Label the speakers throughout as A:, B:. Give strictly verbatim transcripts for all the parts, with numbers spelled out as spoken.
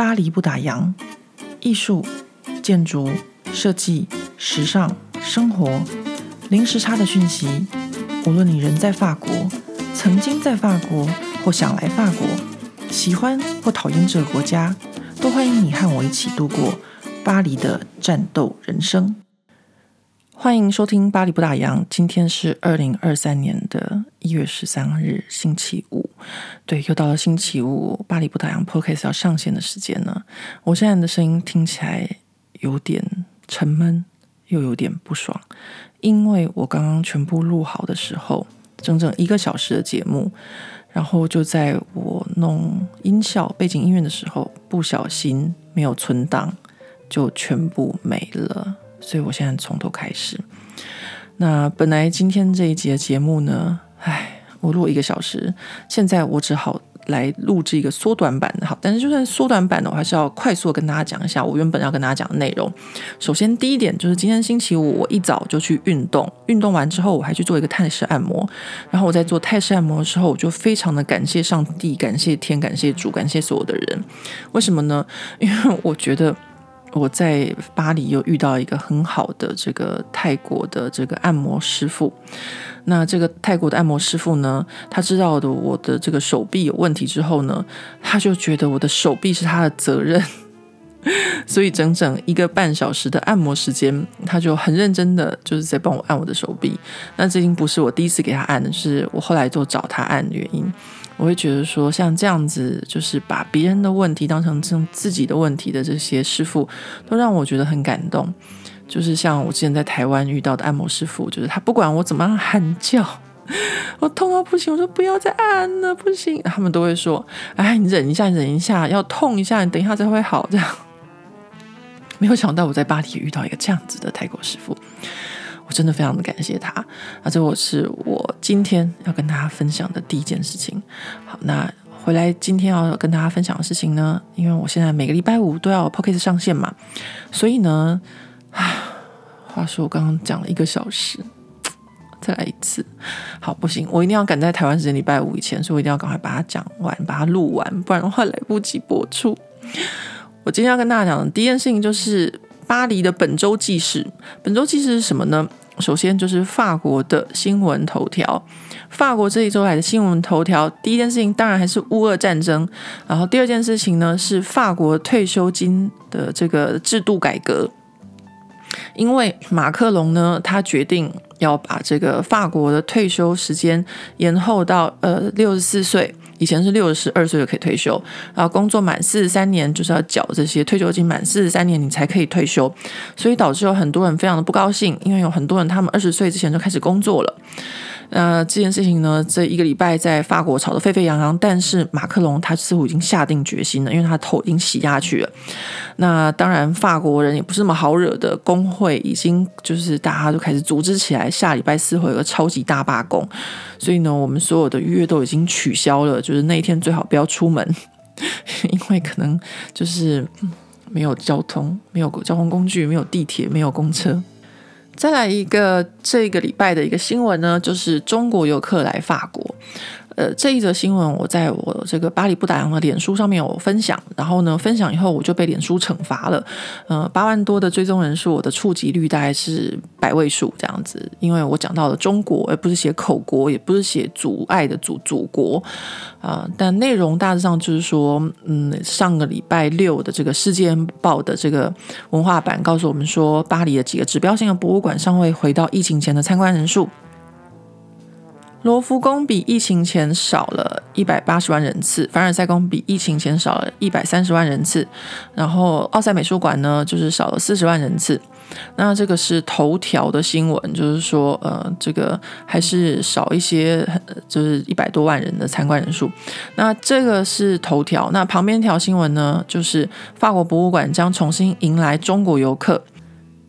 A: 巴黎不打烊，艺术、建筑、设计、时尚、生活，零时差的讯息。无论你人在法国，曾经在法国，或想来法国，喜欢或讨厌这个国家，都欢迎你和我一起度过巴黎的战斗人生。欢迎收听巴黎不打烊，今天是二零二三年的一月十三日星期五。对，又到了星期五巴黎不打烊 Podcast 要上线的时间了。我现在的声音听起来有点沉闷，又有点不爽，因为我刚刚全部录好的时候，整整一个小时的节目，然后就在我弄音效背景音乐的时候，不小心没有存档，就全部没了。所以我现在从头开始。那本来今天这一集的节目呢，唉，我录一个小时，现在我只好来录制一个缩短版的。好，但是就算缩短版的，我还是要快速的跟大家讲一下我原本要跟大家讲的内容。首先第一点就是今天星期五，我一早就去运动，运动完之后我还去做一个泰式按摩。然后我在做泰式按摩的时候，我就非常的感谢上帝，感谢天，感谢主，感谢所有的人。为什么呢？因为我觉得我在巴黎又遇到一个很好的这个泰国的这个按摩师傅。那这个泰国的按摩师傅呢，他知道的我的这个手臂有问题之后呢，他就觉得我的手臂是他的责任，所以整整一个半小时的按摩时间，他就很认真的就是在帮我按我的手臂。那这已经不是我第一次给他按的，就是我后来就找他按的原因。我会觉得说，像这样子就是把别人的问题当成自己的问题的这些师傅，都让我觉得很感动。就是像我之前在台湾遇到的按摩师傅，就是他不管我怎么样喊叫，我痛到不行，我说不要再按了，不行，他们都会说，哎，你忍一下，忍一下，要痛一下，你等一下才会好。这样，没有想到我在巴黎遇到一个这样子的泰国师傅。我真的非常的感谢他。那这我是我今天要跟大家分享的第一件事情。好，那回来今天要跟大家分享的事情呢，因为我现在每个礼拜五都要 Podcast 上线嘛，所以呢，话说我刚刚讲了一个小时，再来一次。好，不行，我一定要赶在台湾时间礼拜五以前，所以我一定要赶快把它讲完，把它录完，不然的话来不及播出。我今天要跟大家讲的第一件事情就是巴黎的本周纪事。本周纪事是什么呢？首先就是法国的新闻头条。法国这一周来的新闻头条，第一件事情当然还是乌俄战争，然后第二件事情呢是法国退休金的这个制度改革。因为马克龙呢，他决定要把这个法国的退休时间延后到呃六十四岁。以前是六十二岁就可以退休，然后工作满四十三年就是要缴这些退休金，满四十三年你才可以退休，所以导致有很多人非常的不高兴，因为有很多人他们二十岁之前就开始工作了。那这件事情呢，这一个礼拜在法国吵得沸沸扬扬，但是马克龙他似乎已经下定决心了，因为他头已经洗下去了。那当然法国人也不是那么好惹的，工会已经就是大家都开始组织起来，下礼拜四会有个超级大罢工，所以呢我们所有的预约都已经取消了，就是那一天最好不要出门，因为可能就是没有交通，没有交通工具，没有地铁，没有公车。再来一个这个礼拜的一个新闻呢，就是中国游客来法国。呃，这一则新闻我在我这个巴黎不打烊的脸书上面有分享，然后呢，分享以后我就被脸书惩罚了。呃，八万多的追踪人数，我的触及率大概是百位数这样子，因为我讲到了中国，而不是写口国，也不是写阻碍的祖祖国啊、呃。但内容大致上就是说，嗯，上个礼拜六的这个《世界报》的这个文化版告诉我们说，巴黎的几个指标性的博物馆尚未回到疫情前的参观人数。罗浮宫比疫情前少了一百八十万人次，凡尔赛宫比疫情前少了一百三十万人次，然后奥赛美术馆呢就是少了四十万人次。那这个是头条的新闻，就是说呃，这个还是少一些，就是一百多万人的参观人数。那这个是头条，那旁边一条新闻呢，就是法国博物馆将重新迎来中国游客。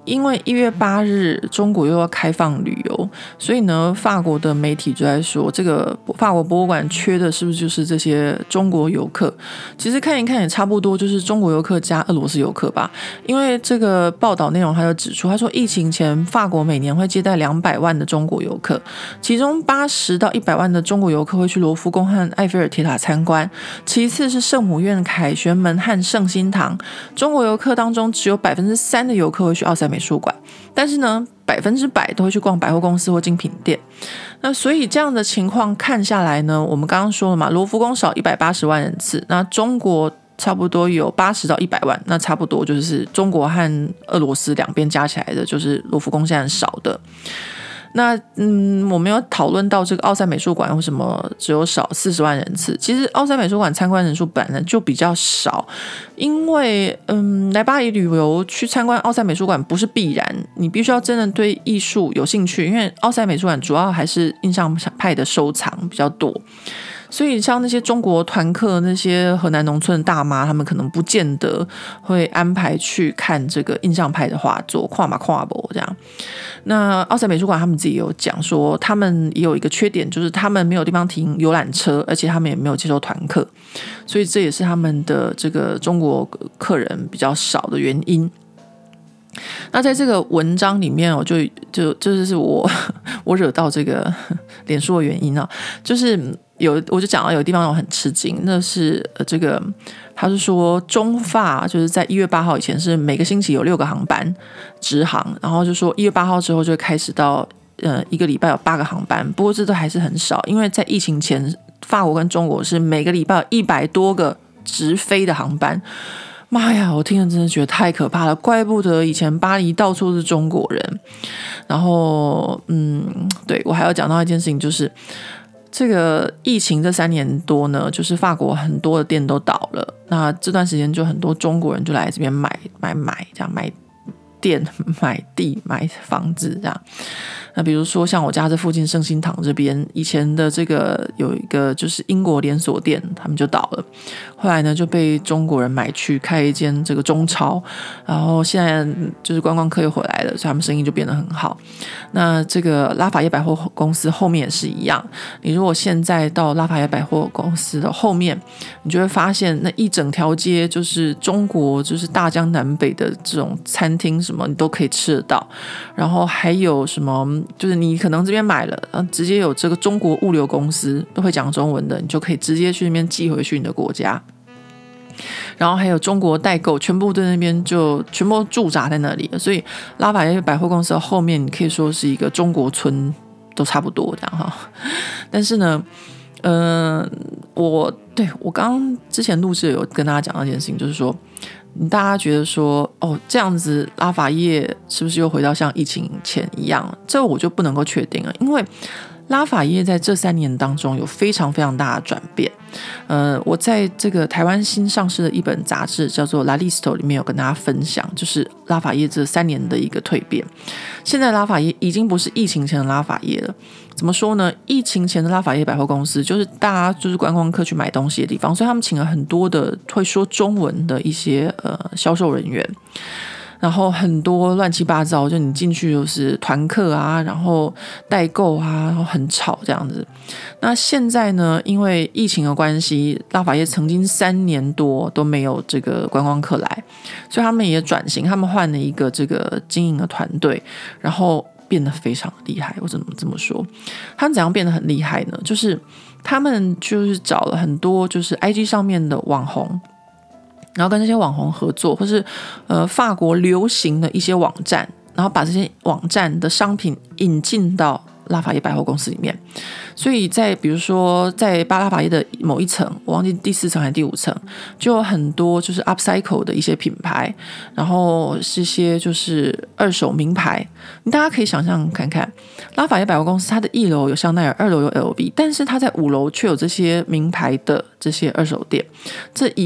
A: 因为一月八日中国又要开放旅游，所以呢，法国的媒体就在说，这个法国博物馆缺的是不是就是这些中国游客？其实看一看也差不多，就是中国游客加俄罗斯游客吧。因为这个报道内容他就指出，他说疫情前法国每年会接待两百万的中国游客，其中八十到一百万的中国游客会去罗浮宫和埃菲尔铁塔参观，其次是圣母院、凯旋门和圣心堂。中国游客当中只有百分之三的游客会去奥赛美术馆，但是呢，百分之百都会去逛百货公司或精品店。那所以这样的情况看下来呢，我们刚刚说了嘛，罗浮宫少一百八十万人次，那中国差不多有八十到一百万，那差不多就是中国和俄罗斯两边加起来的，就是罗浮宫现在少的。那嗯，我们有讨论到这个奥赛美术馆为什么只有少四十万人次。其实奥赛美术馆参观人数本来就比较少，因为嗯，来巴黎旅游去参观奥赛美术馆不是必然，你必须要真的对艺术有兴趣，因为奥赛美术馆主要还是印象派的收藏比较多。所以像那些中国团客，那些河南农村的大妈，他们可能不见得会安排去看这个印象派的画作，跨马跨博这样。那奥赛美术馆他们自己有讲说，他们也有一个缺点，就是他们没有地方停游览车，而且他们也没有接受团客，所以这也是他们的这个中国客人比较少的原因。那在这个文章里面，我就就就是我我惹到这个脸书的原因啊，就是有我就讲到有地方我很吃惊，那是呃这个他是说中法就是在一月八号以前是每个星期有六个航班直航，然后就说一月八号之后就会开始到呃一个礼拜有八个航班，不过这都还是很少，因为在疫情前法国跟中国是每个礼拜有一百多个直飞的航班。妈呀，我听了真的觉得太可怕了，怪不得以前巴黎到处是中国人。然后嗯，对，我还要讲到一件事情，就是这个疫情这三年多呢，就是法国很多的店都倒了，那这段时间就很多中国人就来这边买买买这样买店买地买房子这样。那比如说像我家这附近圣心堂这边，以前的这个有一个就是英国连锁店，他们就倒了，后来呢就被中国人买去开一间这个中超，然后现在就是观光客又回来了，所以他们生意就变得很好。那这个拉法叶百货公司后面也是一样，你如果现在到拉法叶百货公司的后面，你就会发现那一整条街就是中国就是大江南北的这种餐厅，什么你都可以吃得到，然后还有什么就是你可能这边买了，直接有这个中国物流公司都会讲中文的，你就可以直接去那边寄回去你的国家。然后还有中国代购，全部在那边就全部驻扎在那里，所以拉法叶百货公司的后面，你可以说是一个中国村，都差不多这样哈。但是呢，呃，我对我刚刚之前录制有跟大家讲到一件事情，就是说，大家觉得说，哦，这样子拉法叶是不是又回到像疫情前一样？这我就不能够确定了，因为拉法叶在这三年当中有非常非常大的转变。呃，我在这个台湾新上市的一本杂志叫做《La Listo》里面有跟大家分享，就是拉法叶这三年的一个蜕变。现在拉法叶已经不是疫情前的拉法叶了。怎么说呢？疫情前的拉法叶百货公司就是大家就是观光客去买东西的地方，所以他们请了很多的会说中文的一些呃销售人员。然后很多乱七八糟，就你进去就是团客啊，然后代购啊，然后很吵这样子。那现在呢，因为疫情的关系，拉法叶曾经三年多都没有这个观光客来，所以他们也转型，他们换了一个这个经营的团队，然后变得非常厉害。我怎么这么说？他们怎样变得很厉害呢？就是他们就是找了很多就是 I G 上面的网红，然后跟这些网红合作，或是呃法国流行的一些网站，然后把这些网站的商品引进到拉法叶百货公司里面。所以在比如说在巴拉法叶的某一层，我忘记第四层还是第五层，就有很多就是 upcycle 的一些品牌，然后是些就是二手名牌。大家可以想象看看，拉法叶百货公司它的一楼有香奈儿，二楼有 L V， 但是它在五楼却有这些名牌的这些二手店。这一个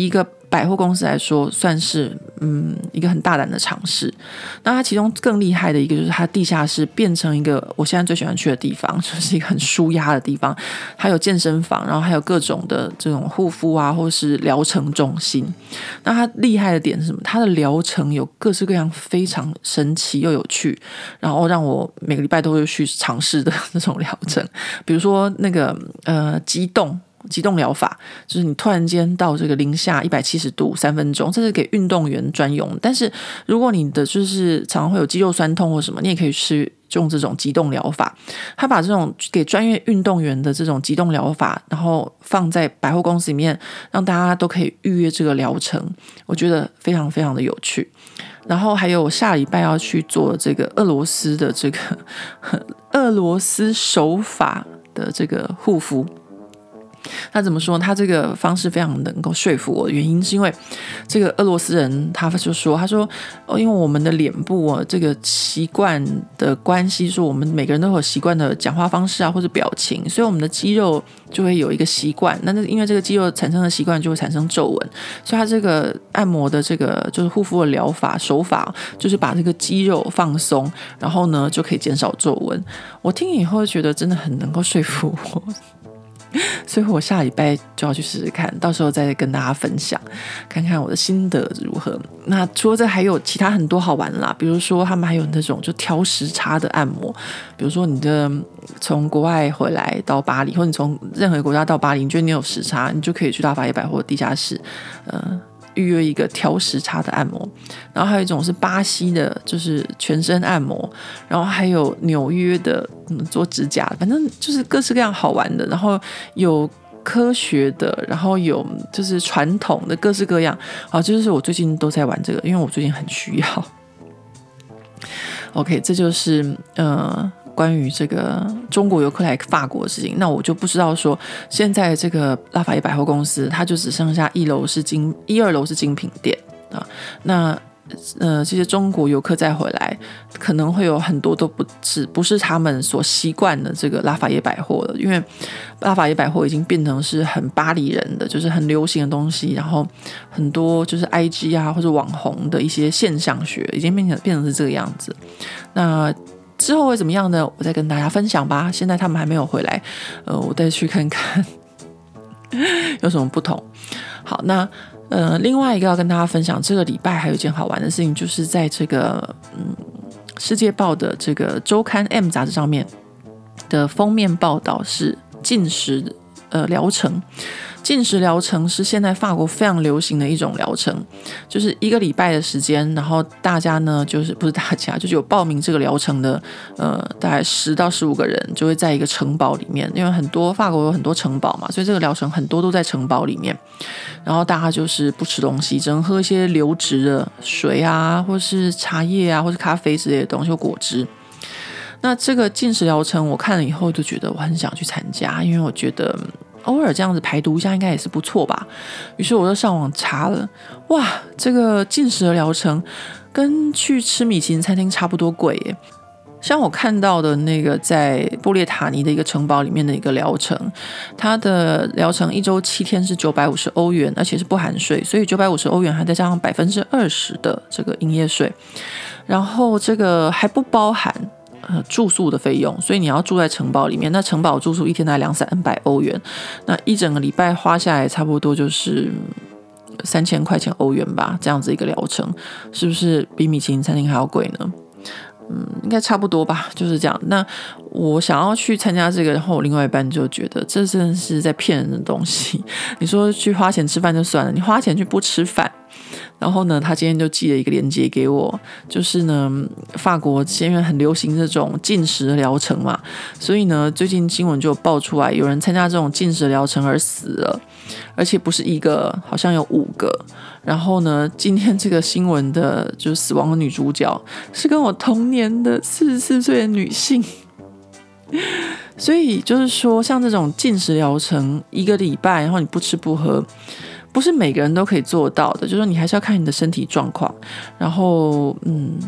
A: 百货公司来说算是嗯一个很大胆的尝试。那它其中更厉害的一个就是它地下室变成一个我现在最喜欢去的地方，就是一个很舒压的地方，还有健身房，然后还有各种的这种护肤啊或是疗程中心。那它厉害的点是什么？它的疗程有各式各样非常神奇又有趣，然后让我每个礼拜都会去尝试的那种疗程。比如说那个呃激动激动疗法，就是你突然间到这个零下一百七十度三分钟，这是给运动员专用。但是如果你的就是常常会有肌肉酸痛或什么，你也可以去用这种激动疗法。他把这种给专业运动员的这种激动疗法，然后放在百货公司里面，让大家都可以预约这个疗程，我觉得非常非常的有趣。然后还有下礼拜要去做这个俄罗斯的这个俄罗斯手法的这个护肤。那怎么说？他这个方式非常能够说服我的原因是因为这个俄罗斯人他就说，他说、哦、因为我们的脸部、啊、这个习惯的关系，说我们每个人都有习惯的讲话方式啊或者表情，所以我们的肌肉就会有一个习惯，那因为这个肌肉产生的习惯就会产生皱纹，所以他这个按摩的这个就是护肤的疗法手法，就是把这个肌肉放松，然后呢就可以减少皱纹。我听以后觉得真的很能够说服我，所以我下礼拜就要去试试看，到时候再跟大家分享，看看我的心得如何。那除了这还有其他很多好玩啦，比如说他们还有那种就调时差的按摩，比如说你的从国外回来到巴黎，或者你从任何国家到巴黎，你觉得你有时差，你就可以去大法野百货地下室呃预约一个调时差的按摩。然后还有一种是巴西的，就是全身按摩，然后还有纽约的、嗯、做指甲，反正就是各式各样好玩的，然后有科学的，然后有就是传统的，各式各样啊，就是我最近都在玩这个，因为我最近很需要。OK， 这就是呃关于这个中国游客来法国的事情。那我就不知道说现在这个拉法叶百货公司它就只剩下一楼是精一二楼是精品店啊，那呃这些中国游客再回来可能会有很多都不是不是他们所习惯的这个拉法叶百货了，因为拉法叶百货已经变成是很巴黎人的，就是很流行的东西，然后很多就是 I G 啊或者网红的一些现象学已经变成变成是这个样子。那之后会怎么样呢？我再跟大家分享吧。现在他们还没有回来，呃，我再去看看有什么不同。好，那呃，另外一个要跟大家分享，这个礼拜还有一件好玩的事情，就是在这个嗯世界报的这个周刊 M 杂志上面的封面报道是禁食呃疗程。禁食疗程是现在法国非常流行的一种疗程，就是一个礼拜的时间，然后大家呢就是不是大家就是有报名这个疗程的呃大概十到十五个人就会在一个城堡里面，因为很多法国有很多城堡嘛，所以这个疗程很多都在城堡里面，然后大家就是不吃东西，只能喝一些流质的水啊或是茶叶啊或是咖啡之类的东西或果汁。那这个禁食疗程我看了以后就觉得我很想去参加，因为我觉得偶尔这样子排毒一下应该也是不错吧。于是我就上网查了，哇，这个禁食的疗程跟去吃米其林餐厅差不多贵耶。像我看到的那个在布列塔尼的一个城堡里面的一个疗程，它的疗程一周七天是九百五十欧元，而且是不含税，所以九百五十欧元还再加上百分之二十的这个营业税，然后这个还不包含呃，住宿的费用，所以你要住在城堡里面，那城堡住宿一天大概两三百欧元，那一整个礼拜花下来差不多就是三千块钱欧元吧，这样子一个疗程，是不是比米其林餐厅还要贵呢？嗯，应该差不多吧，就是这样。那我想要去参加这个，然后我另外一半就觉得这真的是在骗人的东西。你说去花钱吃饭就算了，你花钱去不吃饭。然后呢，他今天就寄了一个链接给我，就是呢，法国现在很流行这种禁食疗程嘛，所以呢，最近新闻就有爆出来，有人参加这种禁食疗程而死了，而且不是一个，好像有五个。然后呢，今天这个新闻的就是死亡的女主角是跟我同年的四十四岁的女性。所以就是说，像这种禁食疗程一个礼拜，然后你不吃不喝，不是每个人都可以做到的，就是说你还是要看你的身体状况。然后，嗯，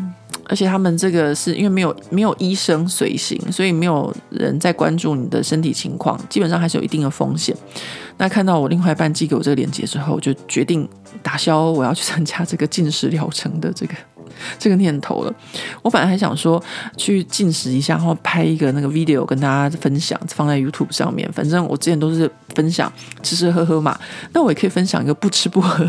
A: 而且他们这个是因为没有没有医生随行，所以没有人在关注你的身体情况，基本上还是有一定的风险。那看到我另外一半寄给我这个链接之后，我就决定打消我要去参加这个禁食疗程的这个这个念头了。我本来还想说去禁食一下，然后拍一个那个 video 跟大家分享，放在 YouTube 上面。反正我之前都是分享吃吃喝喝嘛，那我也可以分享一个不吃不喝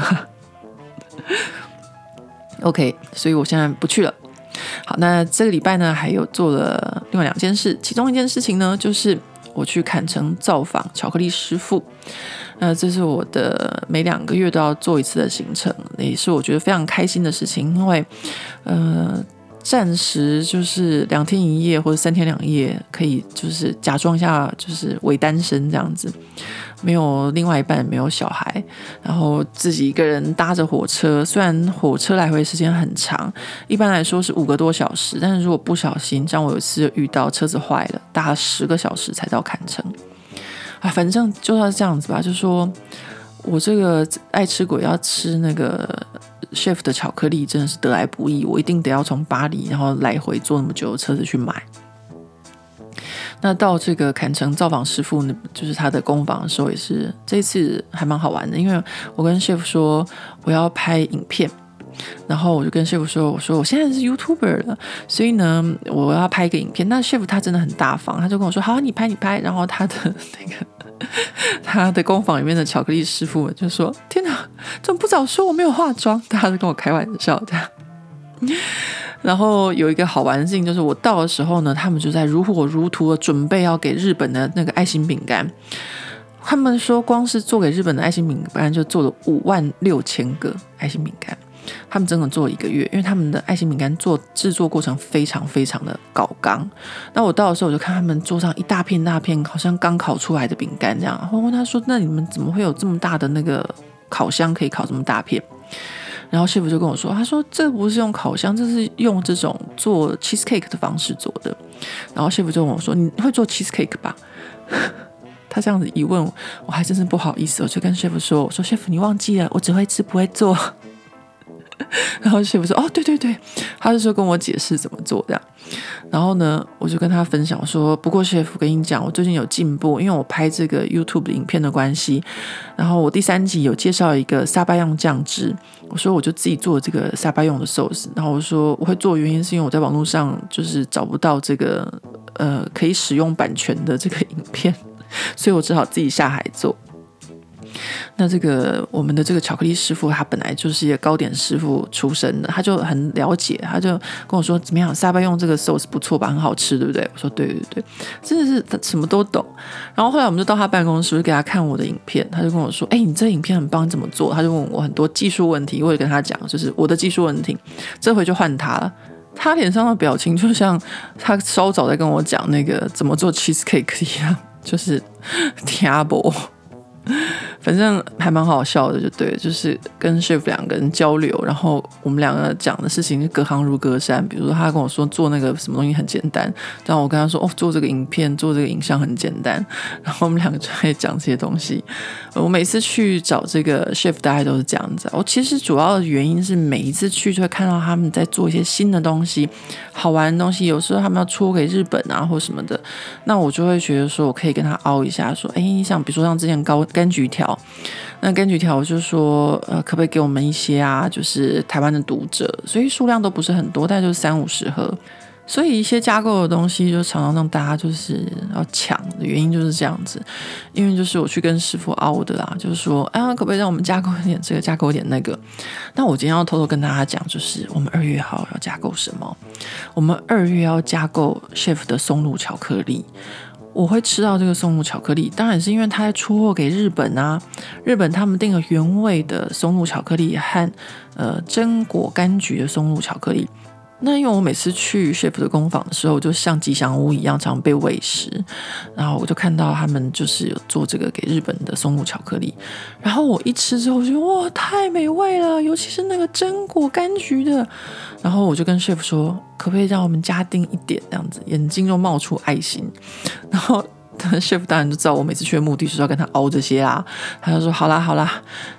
A: OK， 所以我现在不去了。好，那这个礼拜呢，还有做了另外两件事，其中一件事情呢，就是我去坎城造访巧克力师傅。那这是我的每两个月都要做一次的行程，也是我觉得非常开心的事情，因为呃，暂时就是两天一夜或者三天两夜，可以就是假装一下就是伪单身这样子，没有另外一半，没有小孩，然后自己一个人搭着火车，虽然火车来回时间很长，一般来说是五个多小时，但是如果不小心，像我有一次遇到车子坏了，搭了十个小时才到坎城啊，反正就要这样子吧，就说我这个爱吃鬼要吃那个 chef 的巧克力真的是得来不易，我一定得要从巴黎然后来回坐那么久的车子去买。那到这个坎城造访师傅就是他的工坊的时候，也是这一次还蛮好玩的，因为我跟 chef 说我要拍影片，然后我就跟 chef 说，我说我现在是 YouTuber 了，所以呢我要拍一个影片。那 chef 他真的很大方，他就跟我说好，你拍你拍。然后他的那个他的工坊里面的巧克力师傅就说天哪，怎么不早说我没有化妆，大家都跟我开玩笑这样。然后有一个好玩的事情，就是我到的时候呢，他们就在如火如荼的准备要给日本的那个爱心饼干。他们说光是做给日本的爱心饼干就做了五万六千个爱心饼干，他们整整做了一个月，因为他们的爱心饼干做制作过程非常非常的搞刚。那我到的时候我就看他们桌上一大片大片好像刚烤出来的饼干这样，然后问他说那你们怎么会有这么大的那个烤箱可以烤这么大片？然后 chef 就跟我说，他说这不是用烤箱，这是用这种做 cheesecake 的方式做的。然后 chef 就跟我说你会做 cheesecake 吧？他这样子一问我还真是不好意思，我就跟 chef 说，我说 chef 你忘记了我只会吃不会做。然后 chef 说哦对对对，他就说跟我解释怎么做这样。然后呢我就跟他分享说，不过 chef 跟你讲我最近有进步，因为我拍这个 YouTube 的影片的关系，然后我第三集有介绍一个沙巴用酱汁，我说我就自己做这个沙巴用的 sauce， 然后我说我会做的原因是因为我在网络上就是找不到这个呃可以使用版权的这个影片，所以我只好自己下海做。那这个我们的这个巧克力师傅他本来就是一个糕点师傅出身的，他就很了解，他就跟我说怎么样沙巴用这个 sauce 不错吧，很好吃对不对？我说对对对，真的是他什么都懂。然后后来我们就到他办公室，就给他看我的影片，他就跟我说哎、欸，你这影片很棒，怎么做？他就问我很多技术问题，我也跟他讲就是我的技术问题。这回就换他了，他脸上的表情就像他稍早在跟我讲那个怎么做 cheesecake 一样，就是听不反正还蛮好笑的就对了，就是跟 chef 两个人交流，然后我们两个讲的事情隔行如隔山。比如说他跟我说做那个什么东西很简单，然后我跟他说哦做这个影片做这个影像很简单，然后我们两个就会讲这些东西。我每次去找这个 chef 大概都是这样子，我其实主要的原因是每一次去就会看到他们在做一些新的东西，好玩的东西，有时候他们要出给日本啊或什么的，那我就会觉得说我可以跟他凹一下说哎，像比如说像之前高柑橘条，那柑橘条我就说呃，可不可以给我们一些啊，就是台湾的读者，所以数量都不是很多，但就是三五十盒，所以一些加购的东西就常常让大家就是要抢的原因就是这样子。因为就是我去跟师傅凹的啦，就是说啊，可不可以让我们加购一点这个加购一点那个。那我今天要偷偷跟大家讲，就是我们二月号要加购什么，我们二月要加购 chef 的松露巧克力。我会吃到这个松露巧克力，当然是因为他在出货给日本啊，日本他们订了原味的松露巧克力和呃榛果柑橘的松露巧克力。那因为我每次去 chef 的工坊的时候，就像吉祥物一样常被喂食，然后我就看到他们就是有做这个给日本的松露巧克力，然后我一吃之后我觉得哇太美味了，尤其是那个榛果柑橘的，然后我就跟 chef 说可不可以让我们加订一点，这样子眼睛就冒出爱心，然后chef 当然就知道我每次去的目的就是要跟他熬这些啦，他就说好啦好啦，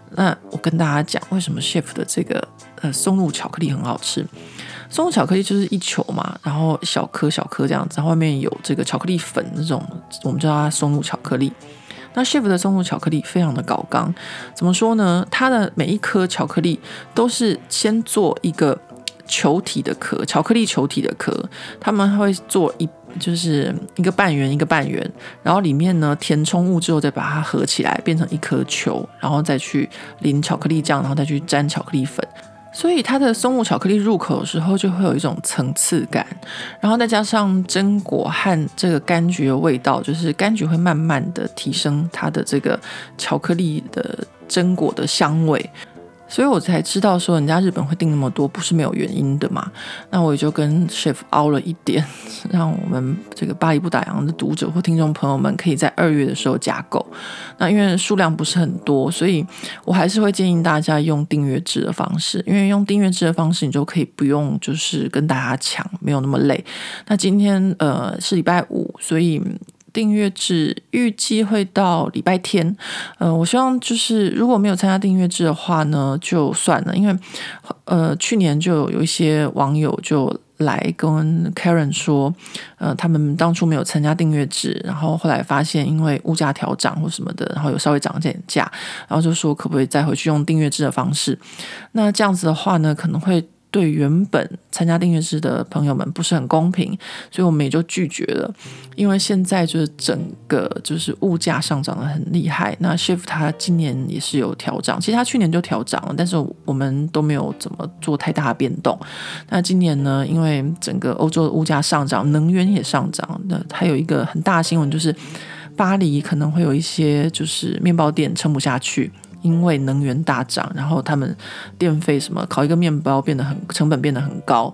A: 那我跟大家讲为什么 Chef 的这个呃松露巧克力很好吃。松露巧克力就是一球嘛，然后小颗小颗这样子，然后外面有这个巧克力粉那种，我们叫它松露巧克力。那 Chef 的松露巧克力非常的高纲，怎么说呢？它的每一颗巧克力都是先做一个球体的壳，巧克力球体的壳，他们会做一就是一个半圆一个半圆，然后里面呢填充物之后再把它合起来变成一颗球，然后再去淋巧克力酱，然后再去沾巧克力粉。所以它的松露巧克力入口的时候就会有一种层次感，然后再加上榛果和这个柑橘的味道，就是柑橘会慢慢的提升它的这个巧克力的榛果的香味。所以我才知道说人家日本会订那么多不是没有原因的嘛。那我也就跟 Chef 凹了一点，让我们这个巴黎不打烊的读者或听众朋友们可以在二月的时候加购。那因为数量不是很多，所以我还是会建议大家用订阅制的方式，因为用订阅制的方式你就可以不用就是跟大家抢，没有那么累。那今天呃是礼拜五，所以订阅制预计会到礼拜天，呃，我希望就是如果没有参加订阅制的话呢，就算了，因为呃去年就有一些网友就来跟 Karen 说，呃，他们当初没有参加订阅制，然后后来发现因为物价调涨或什么的，然后有稍微涨点价，然后就说可不可以再回去用订阅制的方式？那这样子的话呢，可能会对原本参加订阅制的朋友们不是很公平，所以我们也就拒绝了。因为现在就是整个就是物价上涨得很厉害，那 Chef 他今年也是有调涨，其实他去年就调涨了，但是我们都没有怎么做太大的变动。那今年呢，因为整个欧洲的物价上涨，能源也上涨，那还有一个很大的新闻就是巴黎可能会有一些就是面包店撑不下去，因为能源大涨，然后他们电费什么烤一个面包变得很成本变得很高。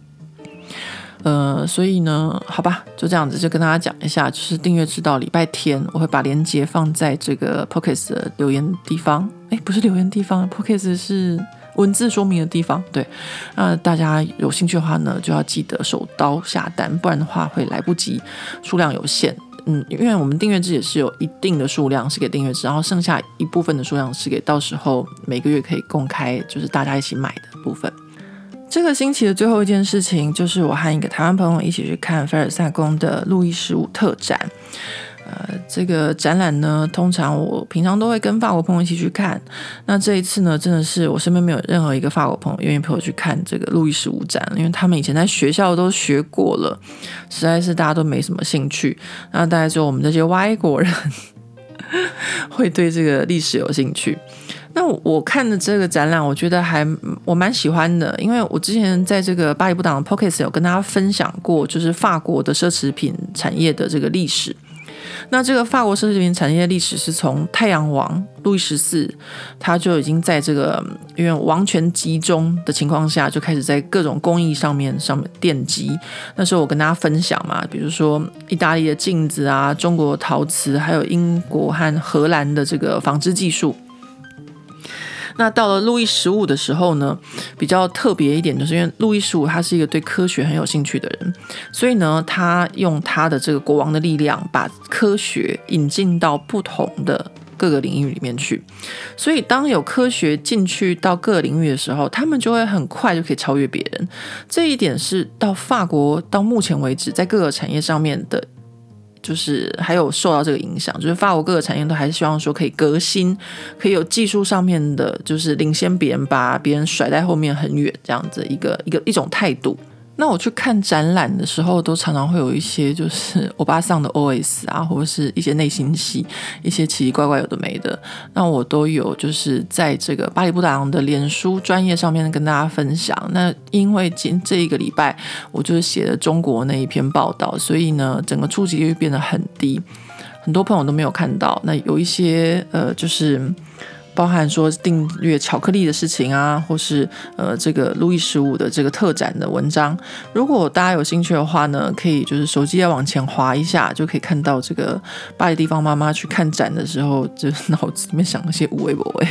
A: 呃，所以呢，好吧，就这样子，就跟大家讲一下，就是订阅制到礼拜天，我会把链接放在这个 Podcast 的留言地方，诶，不是留言地方 ，Podcast 是文字说明的地方，对，那大家有兴趣的话呢，就要记得手刀下单，不然的话会来不及，数量有限。嗯，因为我们订阅制也是有一定的数量是给订阅制，然后剩下一部分的数量是给到时候每个月可以公开，就是大家一起买的部分。这个星期的最后一件事情就是我和一个台湾朋友一起去看凡尔赛宫的路易十五特展。呃，这个展览呢，通常我平常都会跟法国朋友一起去看。那这一次呢，真的是我身边没有任何一个法国朋友愿意陪我去看这个路易十五展，因为他们以前在学校都学过了，实在是大家都没什么兴趣。那大概只有我们这些外国人会对这个历史有兴趣。那我看的这个展览，我觉得还我蛮喜欢的，因为我之前在这个巴黎不打烊的 Podcast 有跟大家分享过，就是法国的奢侈品产业的这个历史。那这个法国奢侈品产业历史是从太阳王路易十四，他就已经在这个因为王权集中的情况下，就开始在各种工艺上面上面奠基。那时候我跟大家分享嘛，比如说意大利的镜子啊，中国陶瓷，还有英国和荷兰的这个纺织技术。那到了路易十五的时候呢，比较特别一点，就是因为路易十五他是一个对科学很有兴趣的人，所以呢，他用他的这个国王的力量，把科学引进到不同的各个领域里面去。所以当有科学进去到各个领域的时候，他们就会很快就可以超越别人。这一点是到法国到目前为止在各个产业上面的，就是还有受到这个影响，就是法国各个产业都还是希望说可以革新，可以有技术上面的，就是领先别人，把别人甩在后面很远，这样子一个一个一种态度。那我去看展览的时候，都常常会有一些就是欧巴桑的 O S 啊，或者是一些内心戏，一些奇奇怪怪有的没的。那我都有就是在这个巴黎不打烊的脸书专页上面跟大家分享。那因为今这一个礼拜我就是写了中国那一篇报道，所以呢，整个触及率变得很低，很多朋友都没有看到。那有一些呃，就是包含说订阅巧克力的事情啊，或是呃这个路易十五的这个特展的文章，如果大家有兴趣的话呢，可以就是手机要往前滑一下，就可以看到这个巴黎地方妈妈去看展的时候，就脑子里面想一些无为不为。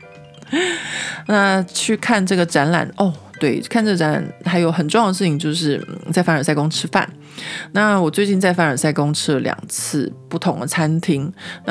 A: 那去看这个展览哦，对，看这个展览还有很重要的事情就是在凡尔赛宫吃饭。那我最近在凡尔赛宫吃了两次不同的餐厅，那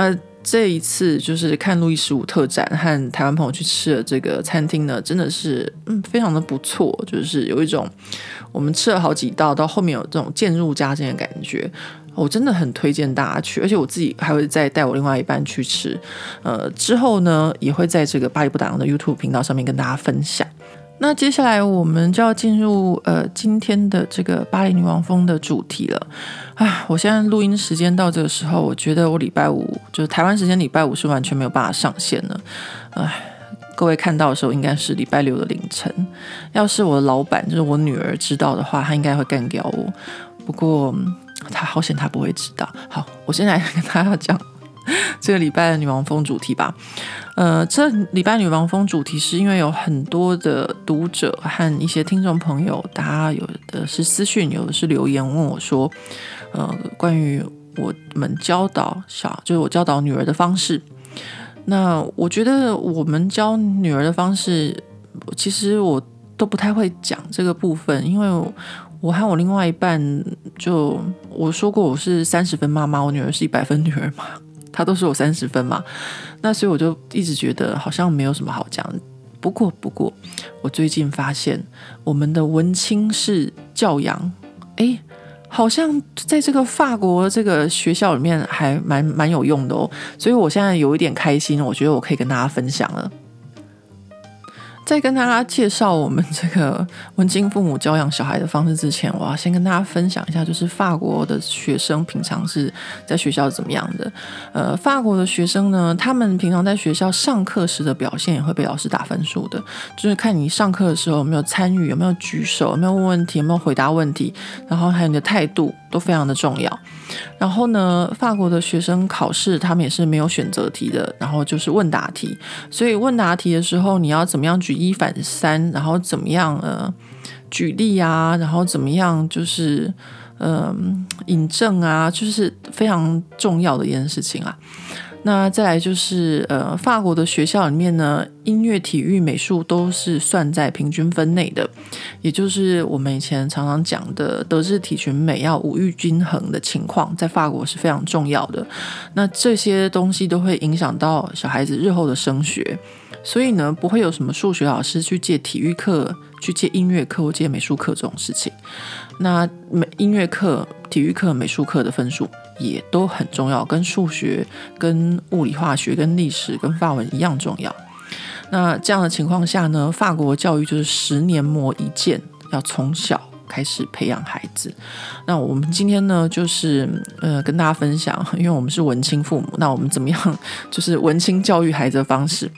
A: 这一次就是看路易十五特展和台湾朋友去吃的这个餐厅呢，真的是嗯非常的不错，就是有一种我们吃了好几道到后面有这种渐入佳境的感觉。我真的很推荐大家去，而且我自己还会再带我另外一半去吃。呃，之后呢也会在这个巴黎不打烊的 YouTube 频道上面跟大家分享。那接下来我们就要进入呃今天的这个巴黎女王峰的主题了。啊，我现在录音时间到这个时候，我觉得我礼拜五就是台湾时间礼拜五是完全没有办法上线了。唉，各位看到的时候应该是礼拜六的凌晨。要是我的老板就是我女儿知道的话，她应该会干掉我。不过她好险她不会知道。好，我现在来跟大家讲这个礼拜的女王峰主题吧。呃，这礼拜女王峰主题是因为有很多的读者和一些听众朋友，大家有的是私讯，有的是留言问我说，呃，关于我们教导小，就是我教导女儿的方式。那我觉得我们教女儿的方式，其实我都不太会讲这个部分，因为我我和我另外一半就我说过我是三十分妈妈，我女儿是一百分女儿嘛。他都说我三十分嘛，那所以我就一直觉得好像没有什么好讲。不过不过我最近发现我们的文青式教养，诶，好像在这个法国这个学校里面还蛮蛮有用的哦，所以我现在有一点开心，我觉得我可以跟大家分享了。在跟大家介绍我们这个文青父母教养小孩的方式之前，我要先跟大家分享一下，就是法国的学生平常是在学校怎么样的。呃，法国的学生呢，他们平常在学校上课时的表现也会被老师打分数的，就是看你上课的时候有没有参与，有没有举手，有没有问问题，有没有回答问题，然后还有你的态度都非常的重要。然后呢，法国的学生考试他们也是没有选择题的，然后就是问答题，所以问答题的时候你要怎么样举一反三，然后怎么样呃举例啊，然后怎么样就是呃引证啊，就是非常重要的一件事情啊。那再来就是呃，法国的学校里面呢，音乐、体育、美术都是算在平均分内的，也就是我们以前常常讲的德智体群美要五育均衡的情况，在法国是非常重要的。那这些东西都会影响到小孩子日后的升学，所以呢，不会有什么数学老师去借体育课、去借音乐课或借美术课这种事情。那音乐课、体育课、美术课的分数也都很重要，跟数学、跟物理化学、跟历史、跟法文一样重要。那这样的情况下呢，法国教育就是十年磨一剑，要从小开始培养孩子。那我们今天呢，就是呃跟大家分享，因为我们是文青父母，那我们怎么样就是文青教育孩子的方式。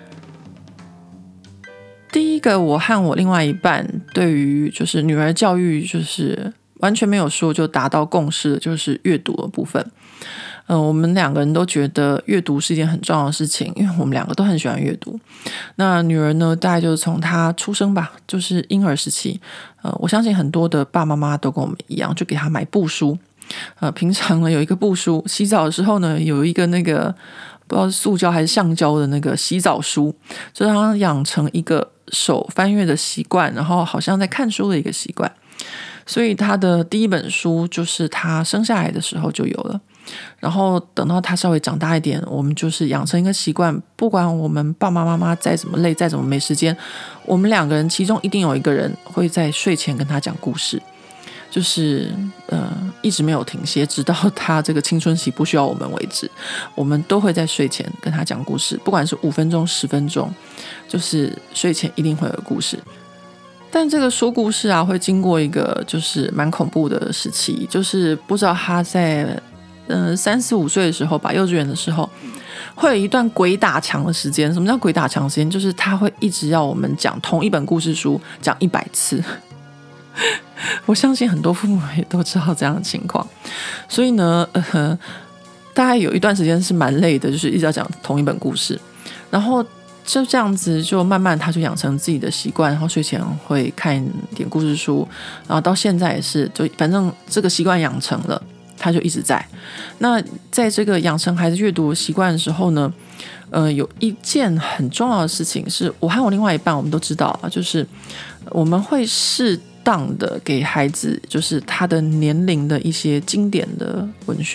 A: 第一个，我和我另外一半对于就是女儿教育就是完全没有说就达到共识的，就是阅读的部分。呃，我们两个人都觉得阅读是一件很重要的事情，因为我们两个都很喜欢阅读。那女儿呢，大概就是从她出生吧，就是婴儿时期，呃，我相信很多的爸妈妈都跟我们一样，就给她买布书。呃，平常呢有一个布书，洗澡的时候呢有一个那个不知道是塑胶还是橡胶的那个洗澡书，就让她养成一个手翻阅的习惯，然后好像在看书的一个习惯。所以他的第一本书就是他生下来的时候就有了，然后等到他稍微长大一点，我们就是养成一个习惯，不管我们爸爸妈妈再怎么累再怎么没时间，我们两个人其中一定有一个人会在睡前跟他讲故事，就是呃一直没有停歇，直到他这个青春期不需要我们为止，我们都会在睡前跟他讲故事，不管是五分钟十分钟，就是睡前一定会有故事。但这个说故事啊，会经过一个就是蛮恐怖的时期，就是不知道他在呃三四五岁的时候吧，幼稚园的时候，会有一段鬼打墙的时间。什么叫鬼打墙的时间？就是他会一直要我们讲同一本故事书，讲一百次。我相信很多父母也都知道这样的情况，所以呢，呃，大概有一段时间是蛮累的，就是一直要讲同一本故事，然后。就这样子，就慢慢他就养成自己的习惯，然后睡前会看一点故事书，然后到现在也是，就反正这个习惯养成了，他就一直在。那在这个养成孩子阅读习惯的时候呢，呃，有一件很重要的事情是，我和我另外一半我们都知道啊，就是我们会适当的给孩子，就是他的年龄的一些经典的文学。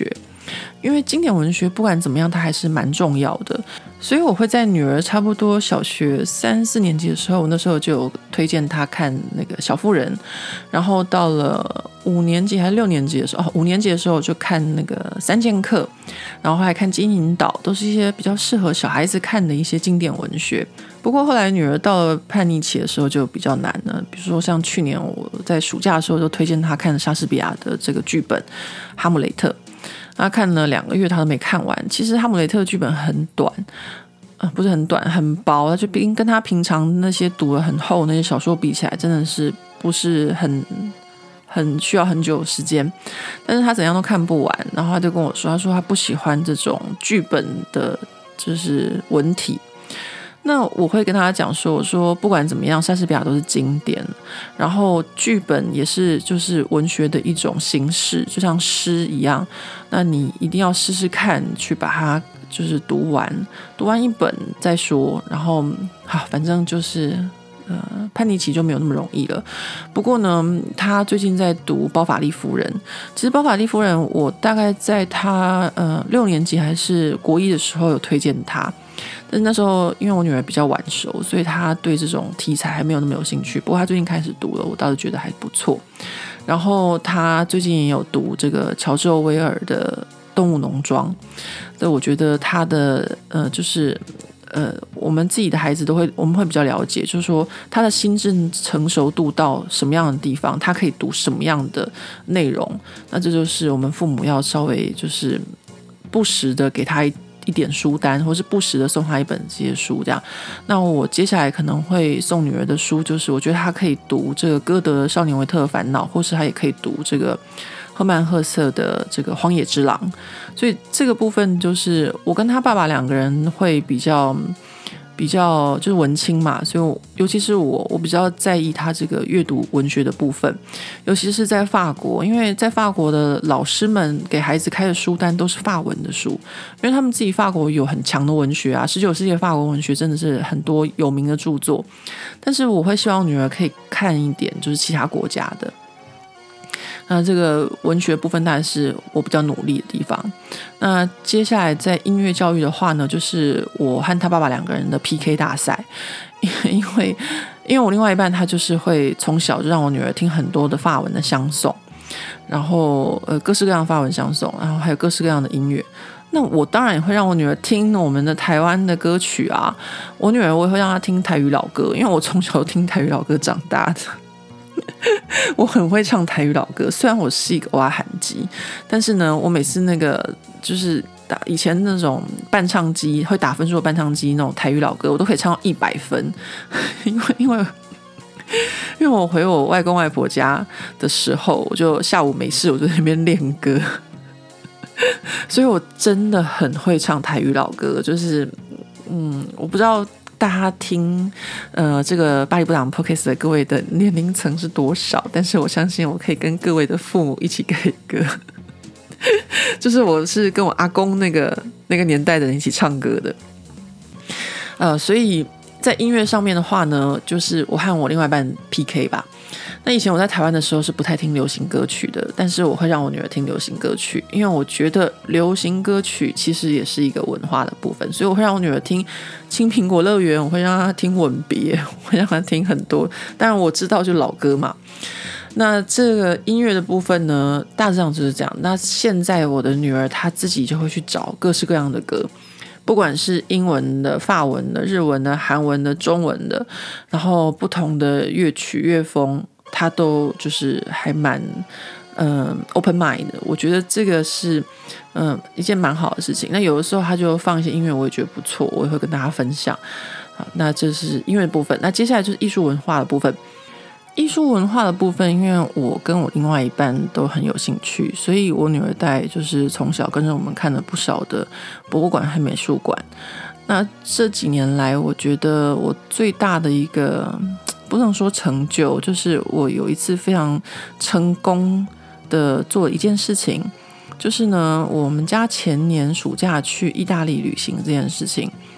A: 因为经典文学不管怎么样它还是蛮重要的，所以我会在女儿差不多小学三四年级的时候，我那时候就有推荐她看那个小妇人，然后到了五年级还是六年级的时候，哦，五年级的时候就看那个三剑客，然后后来看金银岛，都是一些比较适合小孩子看的一些经典文学。不过后来女儿到了叛逆期的时候就比较难了，比如说像去年我在暑假的时候就推荐她看莎士比亚的这个剧本《哈姆雷特》，她看了两个月她都没看完。其实《哈姆雷特》的剧本很短，呃，不是很短，很薄，就跟她平常那些读了很厚那些小说比起来，真的是不是很很需要很久的时间，但是她怎样都看不完。然后她就跟我说，她说她不喜欢这种剧本的就是文体。那我会跟他讲说，我说不管怎么样，莎士比亚都是经典，然后剧本也是就是文学的一种形式，就像诗一样，那你一定要试试看去把它就是读完，读完一本再说。然后好，反正就是呃叛逆期就没有那么容易了。不过呢，他最近在读《包法利夫人》，其实《包法利夫人》我大概在他呃六年级还是国一的时候有推荐他。但是那时候因为我女儿比较晚熟，所以她对这种题材还没有那么有兴趣。不过她最近开始读了，我倒是觉得还不错。然后她最近也有读这个乔治·欧威尔的《动物农庄》，所以我觉得她的呃就是呃我们自己的孩子都会我们会比较了解，就是说她的心智成熟度到什么样的地方，她可以读什么样的内容。那这就是我们父母要稍微就是不时的给她一一点书单，或是不时的送她一本这些书这样。那我接下来可能会送女儿的书，就是我觉得她可以读这个歌德的《少年维特的烦恼》，或是她也可以读这个赫曼赫瑟的这个《荒野之狼》。所以这个部分就是我跟她爸爸两个人会比较比较就是文青嘛，所以我尤其是我我比较在意他这个阅读文学的部分，尤其是在法国，因为在法国的老师们给孩子开的书单都是法文的书，因为他们自己法国有很强的文学啊，十九世纪的法国文学真的是很多有名的著作，但是我会希望女儿可以看一点就是其他国家的。那这个文学部分当然是我比较努力的地方。那接下来在音乐教育的话呢，就是我和他爸爸两个人的 P K 大赛，因为因为我另外一半他就是会从小就让我女儿听很多的法文的相颂，然后呃各式各样的法文相颂，然后还有各式各样的音乐。那我当然也会让我女儿听我们的台湾的歌曲啊，我女儿我也会让她听台语老歌，因为我从小听台语老歌长大的。我很会唱台语老歌，虽然我是一个挖喊机，但是呢，我每次那个就是打以前那种伴唱机会打分数的伴唱机那种台语老歌，我都可以唱到一百分，因为因为因为我回我外公外婆家的时候，我就下午没事，我就在那边练歌，所以我真的很会唱台语老歌，就是嗯，我不知道。大家听呃这个巴黎布朗 Podcast 的各位的年龄层是多少？但是我相信我可以跟各位的父母一起给歌，就是我是跟我阿公那个那个年代的人一起唱歌的，呃，所以在音乐上面的话呢，就是我和我另外一半 P K 吧。那以前我在台湾的时候是不太听流行歌曲的，但是我会让我女儿听流行歌曲，因为我觉得流行歌曲其实也是一个文化的部分，所以我会让我女儿听青苹果乐园，我会让她听吻别，我会让她听很多，当然我知道就老歌嘛。那这个音乐的部分呢，大致上就是这样。那现在我的女儿她自己就会去找各式各样的歌，不管是英文的、法文的、日文的、韩文的、中文的，然后不同的乐曲乐风，他都就是还蛮嗯 open mind 的。我觉得这个是嗯一件蛮好的事情。那有的时候他就放一些音乐，我也觉得不错，我也会跟大家分享。好，那这是音乐的部分。那接下来就是艺术文化的部分。艺术文化的部分，因为我跟我另外一半都很有兴趣，所以我女儿带就是从小跟着我们看了不少的博物馆和美术馆。那这几年来，我觉得我最大的一个不能说成就，就是我有一次非常成功的做了一件事情，就是呢，我们家前年暑假去意大利旅行这件事情。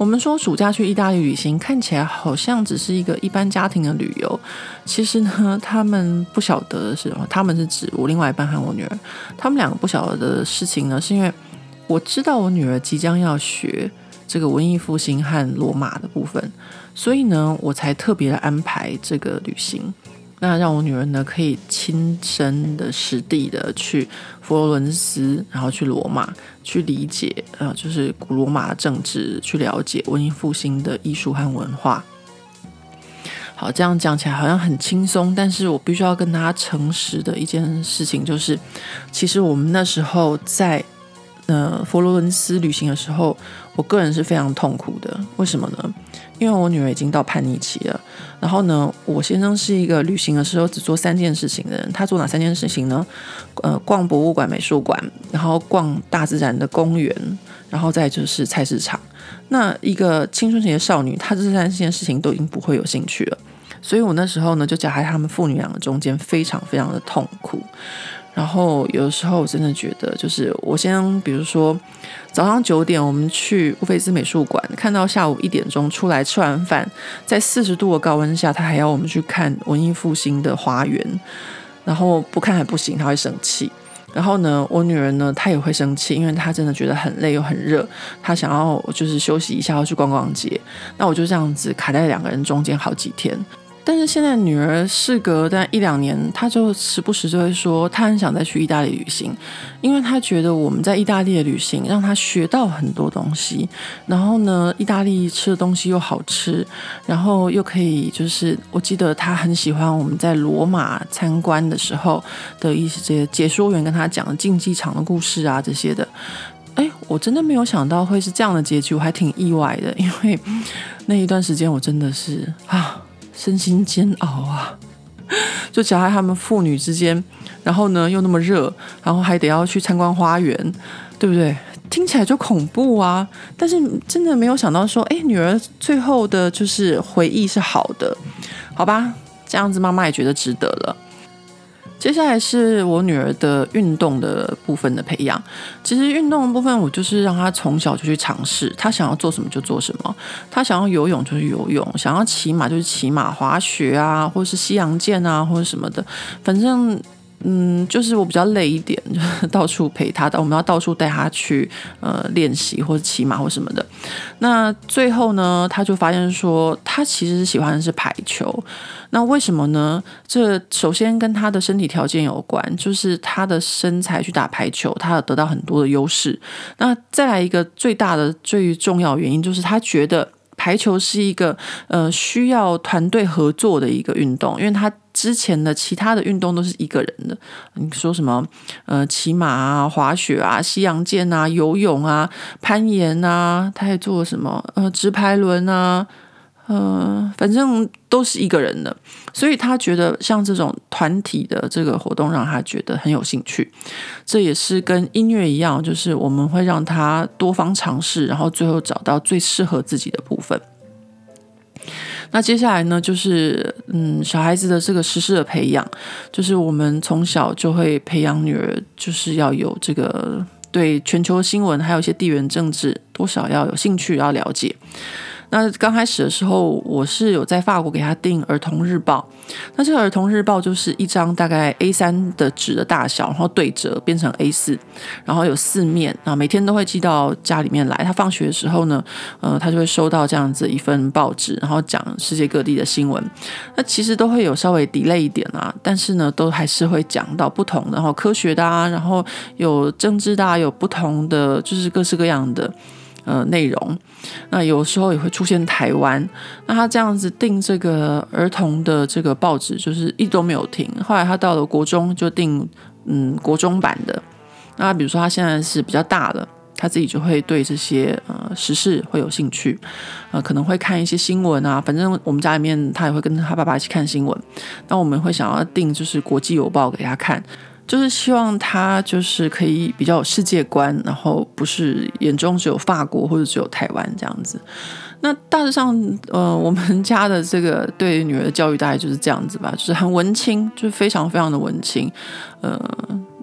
A: 我们说暑假去意大利旅行，看起来好像只是一个一般家庭的旅游，其实呢，他们不晓得的是，他们是指我另外一半和我女儿，他们两个不晓得的事情呢，是因为我知道我女儿即将要学这个文艺复兴和罗马的部分，所以呢，我才特别的安排这个旅行。那让我女儿呢可以亲身的实地的去佛罗伦斯，然后去罗马，去理解呃，就是古罗马的政治，去了解文艺复兴的艺术和文化。好，这样讲起来好像很轻松，但是我必须要跟大家诚实的一件事情就是，其实我们那时候在呃佛罗伦斯旅行的时候，我个人是非常痛苦的。为什么呢？因为我女儿已经到叛逆期了，然后呢，我先生是一个旅行的时候只做三件事情的人。他做哪三件事情呢？呃，逛博物馆、美术馆，然后逛大自然的公园，然后再就是菜市场。那一个青春期的少女，她这三件事情都已经不会有兴趣了，所以我那时候呢，就夹在他们父女两个中间，非常非常的痛苦。然后有的时候我真的觉得，就是我先比如说早上九点我们去乌菲兹美术馆，看到下午一点钟出来吃完饭，在四十度的高温下，他还要我们去看文艺复兴的花园，然后不看还不行，他会生气。然后呢，我女儿呢，她也会生气，因为她真的觉得很累又很热，她想要就是休息一下，要去逛逛街。那我就这样子卡在两个人中间好几天。但是现在女儿事隔但一两年，她就时不时就会说她很想再去意大利旅行，因为她觉得我们在意大利的旅行让她学到很多东西，然后呢意大利吃的东西又好吃，然后又可以就是我记得她很喜欢我们在罗马参观的时候的一些解说员跟她讲的竞技场的故事啊这些的。哎，我真的没有想到会是这样的结局，我还挺意外的，因为那一段时间我真的是啊身心煎熬啊，就夹在他们父女之间，然后呢又那么热，然后还得要去参观花园，对不对？听起来就恐怖啊！但是真的没有想到说，哎，女儿最后的就是回忆是好的，好吧？这样子妈妈也觉得值得了。接下来是我女儿的运动的部分的培养。其实运动的部分，我就是让她从小就去尝试，她想要做什么就做什么。她想要游泳就是游泳，想要骑马就是骑马，滑雪啊，或者是西洋剑啊，或者什么的。反正嗯，就是我比较累一点，就是到处陪他，我们要到处带他去呃练习或者骑马或什么的。那最后呢，他就发现说，他其实喜欢的是排球。那为什么呢？这首先跟他的身体条件有关，就是他的身材去打排球，他有得到很多的优势。那再来一个最大的、最重要的原因，就是他觉得排球是一个呃需要团队合作的一个运动，因为他之前的其他的运动都是一个人的。你说什么呃骑马啊、滑雪啊、西洋剑啊、游泳啊、攀岩啊，他还做了什么呃直排轮啊。呃，反正都是一个人的，所以他觉得像这种团体的这个活动让他觉得很有兴趣。这也是跟音乐一样，就是我们会让他多方尝试，然后最后找到最适合自己的部分。那接下来呢，就是嗯，小孩子的这个时事的培养，就是我们从小就会培养女儿，就是要有这个对全球新闻还有一些地缘政治多少要有兴趣，要了解。那刚开始的时候，我是有在法国给他订儿童日报。那这个儿童日报就是一张大概 A 三 的纸的大小，然后对折变成 A 四，然后有四面，然后每天都会寄到家里面来。他放学的时候呢，呃，他就会收到这样子一份报纸，然后讲世界各地的新闻。那其实都会有稍微 delay 一点啊，但是呢，都还是会讲到不同的，然后科学的啊，然后有政治的啊，有不同的，就是各式各样的。呃，内容，那有时候也会出现台湾。那他这样子订这个儿童的这个报纸，就是一直都没有停。后来他到了国中就订嗯国中版的。那比如说他现在是比较大了，他自己就会对这些呃时事会有兴趣，呃可能会看一些新闻啊。反正我们家里面他也会跟他爸爸一起看新闻。那我们会想要订就是国际邮报给他看。就是希望他就是可以比较有世界观，然后不是眼中只有法国或者只有台湾这样子。那大致上，呃，我们家的这个对女儿的教育大概就是这样子吧，就是很文青，就是非常非常的文青。呃，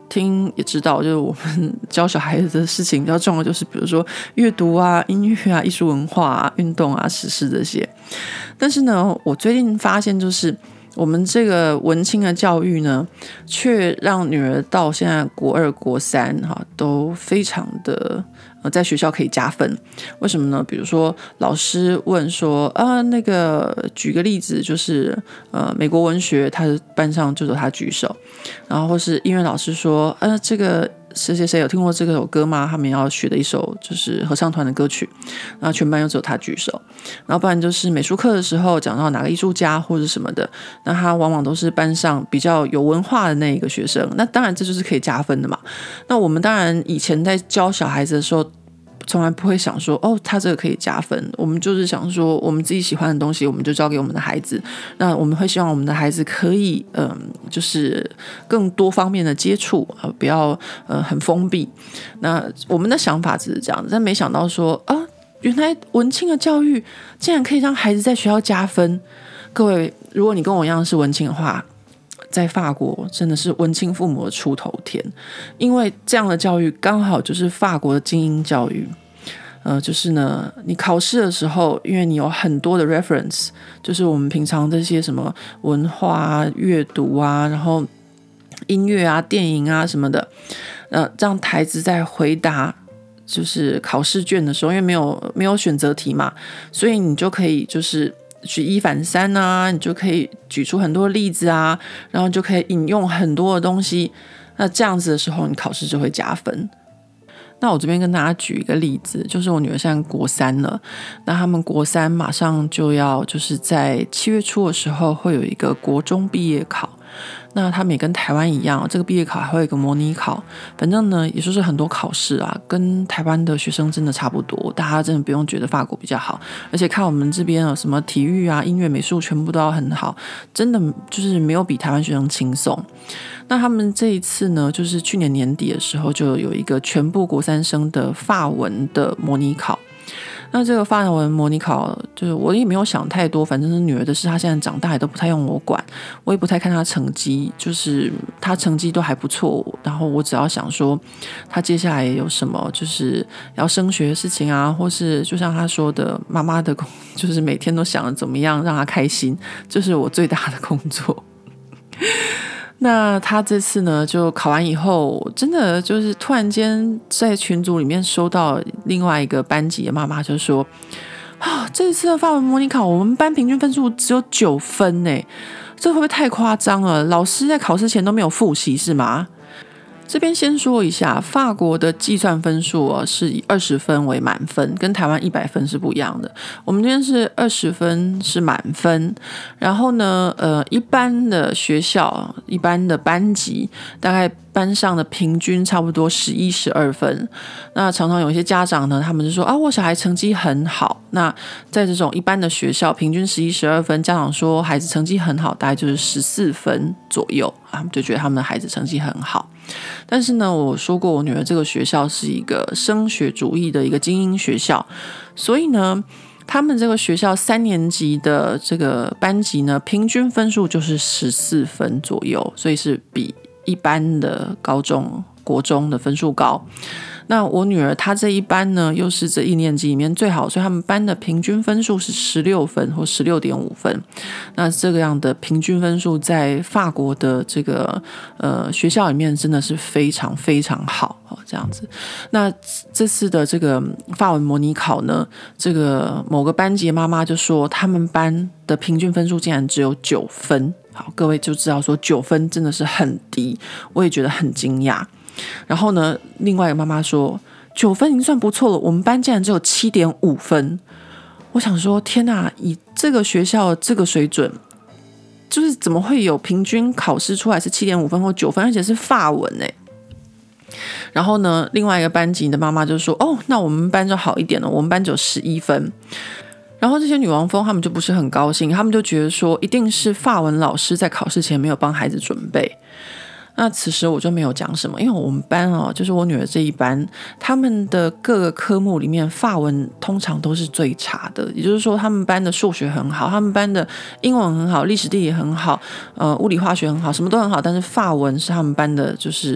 A: 听也知道，就是我们教小孩子的事情比较重要，就是比如说阅读啊、音乐啊、艺术文化啊、运动啊、时事这些。但是呢，我最近发现就是我们这个文青的教育呢，却让女儿到现在国二、国三哈都非常的呃在学校可以加分。为什么呢？比如说老师问说啊，那个举个例子，就是呃美国文学，他的班上就有他举手，然后或是音乐老师说，呃这个谁谁谁有听过这首歌吗？他们要学的一首就是合唱团的歌曲，然后全班又只有他举手。然后不然就是美术课的时候讲到哪个艺术家或者什么的，那他往往都是班上比较有文化的那一个学生，那当然这就是可以加分的嘛。那我们当然以前在教小孩子的时候，从来不会想说哦，他这个可以加分，我们就是想说我们自己喜欢的东西我们就交给我们的孩子，那我们会希望我们的孩子可以嗯、呃，就是更多方面的接触、呃、不要呃很封闭。那我们的想法只是这样，但没想到说啊，原来文青的教育竟然可以让孩子在学校加分。各位，如果你跟我一样是文青的话，在法国真的是文青父母的出头天，因为这样的教育刚好就是法国的精英教育。呃，就是呢，你考试的时候，因为你有很多的 reference， 就是我们平常这些什么文化啊、阅读啊，然后音乐啊、电影啊什么的，呃，让孩子在回答就是考试卷的时候，因为没有没有选择题嘛，所以你就可以就是举一反三啊，你就可以举出很多例子啊，然后就可以引用很多的东西。那这样子的时候，你考试就会加分。那我这边跟大家举一个例子，就是我女儿现在国三了，那他们国三马上就要就是在七月初的时候会有一个国中毕业考。那他们也跟台湾一样，这个毕业考还会有一个模拟考，反正呢也就是很多考试啊，跟台湾的学生真的差不多，大家真的不用觉得法国比较好，而且看我们这边有什么体育啊、音乐、美术全部都要很好，真的就是没有比台湾学生轻松。那他们这一次呢，就是去年年底的时候就有一个全部国三生的法文的模拟考。那这个法文模拟考，就是我也没有想太多，反正是女儿的事，她现在长大也都不太用我管，我也不太看她成绩，就是她成绩都还不错，然后我只要想说她接下来有什么就是要升学的事情啊，或是就像她说的，妈妈的工就是每天都想着怎么样让她开心，这是我最大的工作。那他这次呢，就考完以后，真的就是突然间在群组里面收到另外一个班级的妈妈就说，啊，这次的法文模拟考，我们班平均分数只有九分耶，这会不会太夸张了？老师在考试前都没有复习是吗？这边先说一下，法国的计算分数、哦、是以二十分为满分，跟台湾一百分是不一样的。我们这边是二十分是满分，然后呢，呃，一般的学校、一般的班级，大概班上的平均差不多十一、十二分。那常常有一些家长呢，他们就说啊，我小孩成绩很好。那在这种一般的学校，平均十一、十二分，家长说孩子成绩很好，大概就是十四分左右，他们就觉得他们的孩子成绩很好。但是呢，我说过我女儿这个学校是一个升学主义的一个精英学校，所以呢他们这个学校三年级的这个班级呢，平均分数就是十四分左右，所以是比一般的高中国中的分数高。那我女儿她这一班呢，又是这一年级里面最好，所以他们班的平均分数是十六分或 十六点五分。那这个样的平均分数在法国的这个呃学校里面真的是非常非常好，这样子。那这次的这个法文模拟考呢，这个某个班级的妈妈就说他们班的平均分数竟然只有九分。好，各位就知道说九分真的是很低，我也觉得很惊讶。然后呢，另外一个妈妈说九分已经算不错了，我们班竟然只有 七点五分。我想说天哪，以这个学校这个水准，就是怎么会有平均考试出来是 七点五分或九分，而且是法文耶。然后呢，另外一个班级的妈妈就说哦，那我们班就好一点了，我们班只有十一分。然后这些女王蜂他们就不是很高兴，他们就觉得说一定是法文老师在考试前没有帮孩子准备。那此时我就没有讲什么，因为我们班哦，就是我女儿这一班，他们的各个科目里面，法文通常都是最差的。也就是说，他们班的数学很好，他们班的英文很好，历史地理很好，呃，物理化学很好，什么都很好，但是法文是他们班的，就是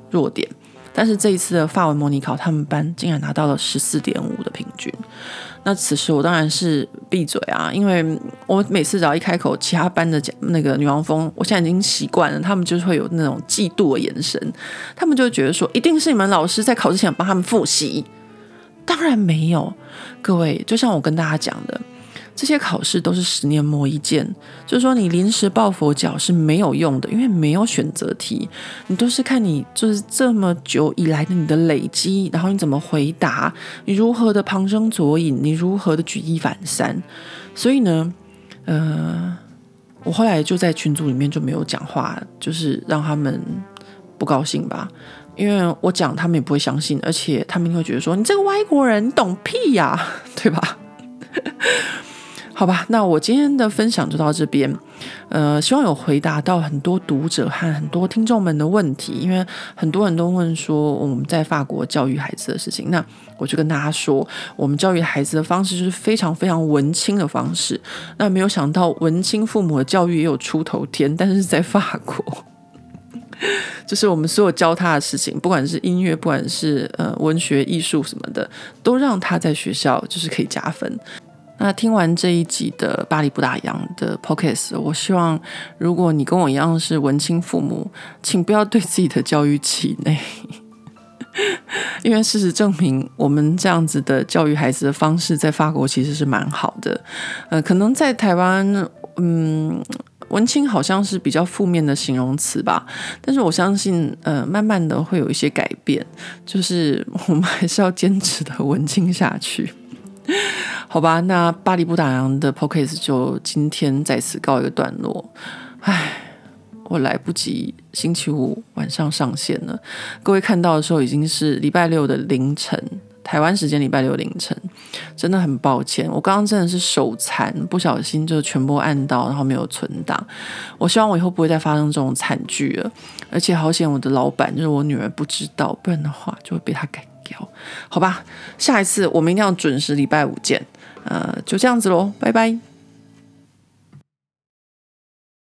A: 弱点。但是这一次的法文模拟考，他们班竟然拿到了 十四点五 的平均。那此时我当然是闭嘴啊，因为我每次只要一开口，其他班的那个女王蜂，我现在已经习惯了，他们就是会有那种嫉妒的眼神，他们就会觉得说，一定是你们老师在考之前帮他们复习。当然没有，各位，就像我跟大家讲的，这些考试都是十年磨一剑，就是说你临时抱佛脚是没有用的，因为没有选择题，你都是看你就是这么久以来的你的累积，然后你怎么回答，你如何的旁征左引，你如何的举一反三。所以呢，呃，我后来就在群组里面就没有讲话，就是让他们不高兴吧。因为我讲他们也不会相信，而且他们一定会觉得说你这个外国人你懂屁呀、啊，对吧？好吧，那我今天的分享就到这边。呃，希望有回答到很多读者和很多听众们的问题，因为很多人都问说我们在法国教育孩子的事情。那我就跟大家说，我们教育孩子的方式就是非常非常文青的方式。那没有想到文青父母的教育也有出头天，但是在法国。就是我们所有教他的事情，不管是音乐，不管是呃文学、艺术什么的，都让他在学校就是可以加分。那听完这一集的巴黎不打烊的 podcast， 我希望如果你跟我一样是文青父母，请不要对自己的教育气馁，因为事实证明，我们这样子的教育孩子的方式在法国其实是蛮好的。呃，可能在台湾，嗯。文青好像是比较负面的形容词吧，但是我相信呃，慢慢的会有一些改变，就是我们还是要坚持的文青下去。好吧，那巴黎不打烊的 podcast 就今天在此告一个段落。唉，我来不及星期五晚上上线了，各位看到的时候已经是礼拜六的凌晨，台湾时间礼拜六凌晨，真的很抱歉，我刚刚真的是手残，不小心就全部按到，然后没有存档。我希望我以后不会再发生这种惨剧了，而且好险我的老板就是我女儿不知道，不然的话就会被她改掉。好吧，下一次我们一定要准时礼拜五见。呃，就这样子咯，拜拜。